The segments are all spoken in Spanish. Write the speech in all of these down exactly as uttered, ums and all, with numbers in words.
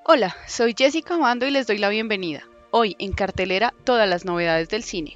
Hola, soy Jessica Mando y les doy la bienvenida. Hoy en cartelera todas las novedades del cine.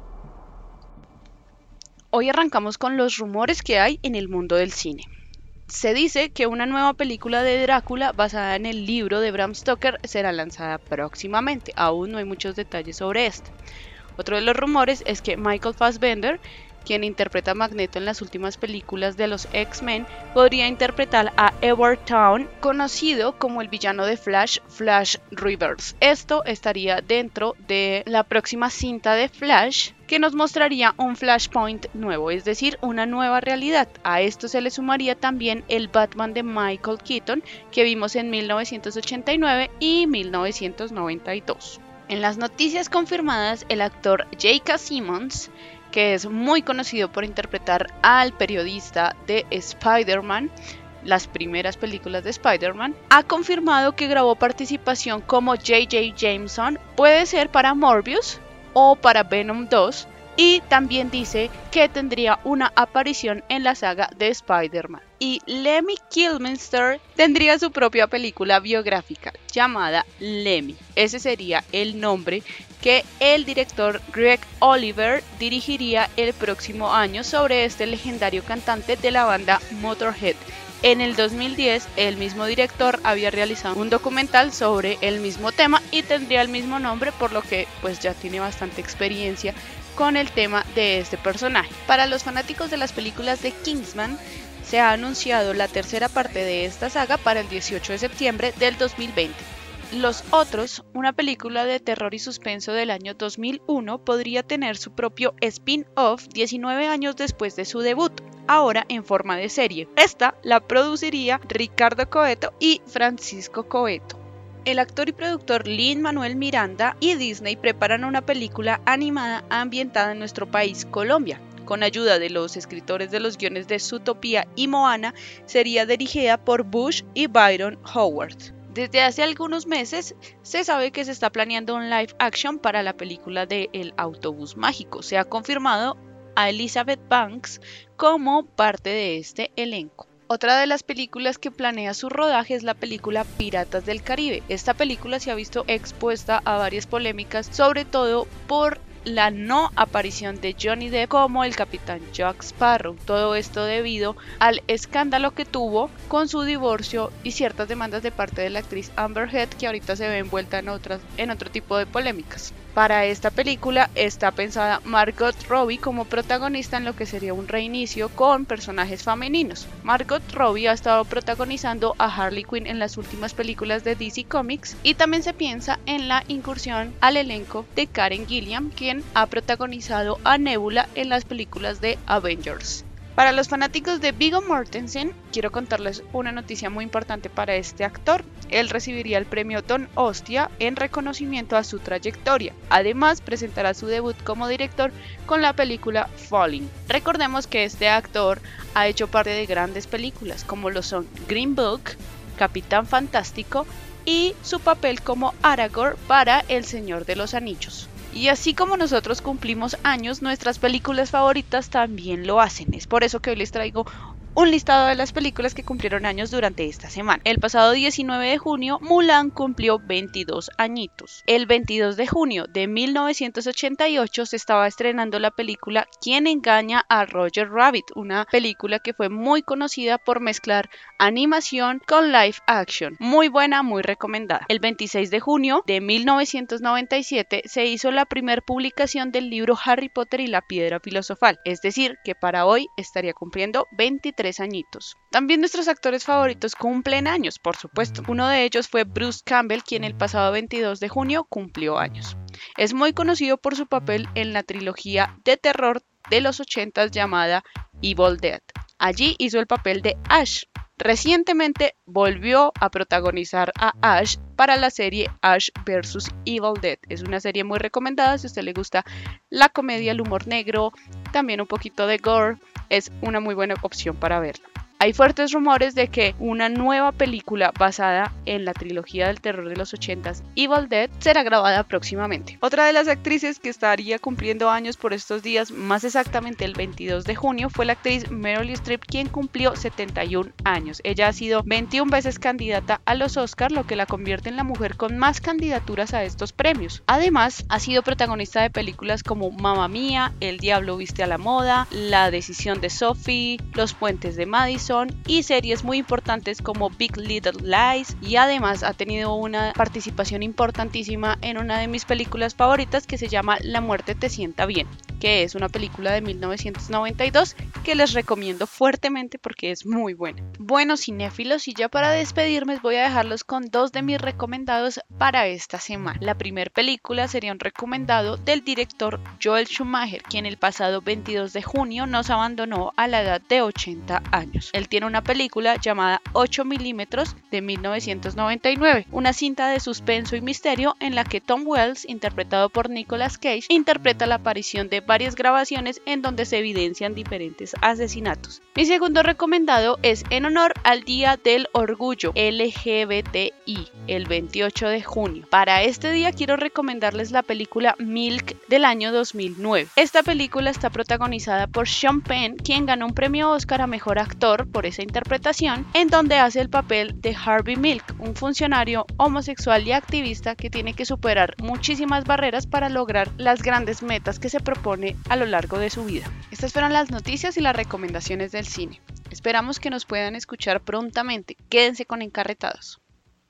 Hoy arrancamos con los rumores que hay en el mundo del cine. Se dice que una nueva película de Drácula basada en el libro de Bram Stoker será lanzada próximamente. Aún no hay muchos detalles sobre esto. Otro de los rumores es que Michael Fassbender, quien interpreta a Magneto en las últimas películas de los X-Men, podría interpretar a Edward Town, conocido como el villano de Flash, Flash Reverse. Esto estaría dentro de la próxima cinta de Flash, que nos mostraría un Flashpoint nuevo, es decir, una nueva realidad. A esto se le sumaría también el Batman de Michael Keaton, que vimos en mil novecientos ochenta y nueve y mil novecientos noventa y dos. En las noticias confirmadas, el actor J K. Simmons, que es muy conocido por interpretar al periodista de Spider-Man, las primeras películas de Spider-Man, ha confirmado que grabó participación como J J. Jameson, puede ser para Morbius o para Venom dos, y también dice que tendría una aparición en la saga de Spider-Man. Y Lemmy Kilmister tendría su propia película biográfica llamada Lemmy. Ese sería el nombre que el director Greg Oliver dirigiría el próximo año sobre este legendario cantante de la banda Motorhead. En el dos mil diez, el mismo director había realizado un documental sobre el mismo tema y tendría el mismo nombre, por lo que pues ya tiene bastante experiencia con el tema de este personaje. Para los fanáticos de las películas de Kingsman, se ha anunciado la tercera parte de esta saga para el dieciocho de septiembre del dos mil veinte. Los Otros, una película de terror y suspenso del año dos mil uno, podría tener su propio spin-off diecinueve años después de su debut, ahora en forma de serie. Esta la produciría Ricardo Coeto y Francisco Coeto. El actor y productor Lin-Manuel Miranda y Disney preparan una película animada ambientada en nuestro país, Colombia. Con ayuda de los escritores de los guiones de Zootopia y Moana, sería dirigida por Bush y Byron Howard. Desde hace algunos meses se sabe que se está planeando un live action para la película de El Autobús Mágico. Se ha confirmado a Elizabeth Banks como parte de este elenco. Otra de las películas que planea su rodaje es la película Piratas del Caribe. Esta película se ha visto expuesta a varias polémicas, sobre todo por la no aparición de Johnny Depp como el capitán Jack Sparrow. Todo esto debido al escándalo que tuvo con su divorcio y ciertas demandas de parte de la actriz Amber Heard, que ahorita se ve envuelta en otras, en otro tipo de polémicas. Para esta película está pensada Margot Robbie como protagonista en lo que sería un reinicio con personajes femeninos. Margot Robbie ha estado protagonizando a Harley Quinn en las últimas películas de D C Comics, y también se piensa en la incursión al elenco de Karen Gilliam, quien ha protagonizado a Nebula en las películas de Avengers. Para los fanáticos de Viggo Mortensen, quiero contarles una noticia muy importante para este actor. Él recibiría el premio Don Hostia en reconocimiento a su trayectoria. Además, presentará su debut como director con la película Falling. Recordemos que este actor ha hecho parte de grandes películas como lo son Green Book, Capitán Fantástico y su papel como Aragorn para El Señor de los Anillos. Y así como nosotros cumplimos años, nuestras películas favoritas también lo hacen. Es por eso que hoy les traigo un listado de las películas que cumplieron años durante esta semana. El pasado diecinueve de junio, Mulan cumplió veintidós añitos. El veintidós de junio de mil novecientos ochenta y ocho se estaba estrenando la película ¿Quién engaña a Roger Rabbit?, una película que fue muy conocida por mezclar animación con live action. Muy buena, muy recomendada. El veintiséis de junio de mil novecientos noventa y siete se hizo la primera publicación del libro Harry Potter y la Piedra Filosofal, es decir, que para hoy estaría cumpliendo veintitrés añitos. También nuestros actores favoritos cumplen años, por supuesto. Uno de ellos fue Bruce Campbell, quien el pasado veintidós de junio cumplió años. Es muy conocido por su papel en la trilogía de terror de los ochentas llamada Evil Dead. Allí hizo el papel de Ash. Recientemente volvió a protagonizar a Ash para la serie Ash versus. Evil Dead. Es una serie muy recomendada si a usted le gusta la comedia, el humor negro, también un poquito de gore. Es una muy buena opción para verla. Hay fuertes rumores de que una nueva película basada en la trilogía del terror de los ochentas, Evil Dead, será grabada próximamente. Otra de las actrices que estaría cumpliendo años por estos días, más exactamente el veintidós de junio, fue la actriz Meryl Streep, quien cumplió setenta y un años. Ella ha sido veintiuna veces candidata a los Oscar, lo que la convierte en la mujer con más candidaturas a estos premios. Además, ha sido protagonista de películas como Mamma Mía, El Diablo Viste a la Moda, La Decisión de Sophie, Los Puentes de Madison y series muy importantes como Big Little Lies, y además ha tenido una participación importantísima en una de mis películas favoritas que se llama La Muerte te sienta bien, que es una película de mil novecientos noventa y dos que les recomiendo fuertemente porque es muy buena. Bueno, cinéfilos, y ya para despedirme voy a dejarlos con dos de mis recomendados para esta semana. La primera película sería un recomendado del director Joel Schumacher, quien el pasado veintidós de junio nos abandonó a la edad de ochenta años. Él tiene una película llamada ocho milímetros de mil novecientos noventa y nueve, una cinta de suspenso y misterio en la que Tom Wells, interpretado por Nicolas Cage, interpreta la aparición de varias grabaciones en donde se evidencian diferentes asesinatos. Mi segundo recomendado es en honor al Día del Orgullo L G B T I, el veintiocho de junio. Para este día quiero recomendarles la película Milk del año dos mil nueve. Esta película está protagonizada por Sean Penn, quien ganó un premio Oscar a Mejor Actor por esa interpretación, en donde hace el papel de Harvey Milk, un funcionario homosexual y activista que tiene que superar muchísimas barreras para lograr las grandes metas que se propone a lo largo de su vida. Estas fueron las noticias y las recomendaciones del cine. Esperamos que nos puedan escuchar prontamente. Quédense con Encarretados.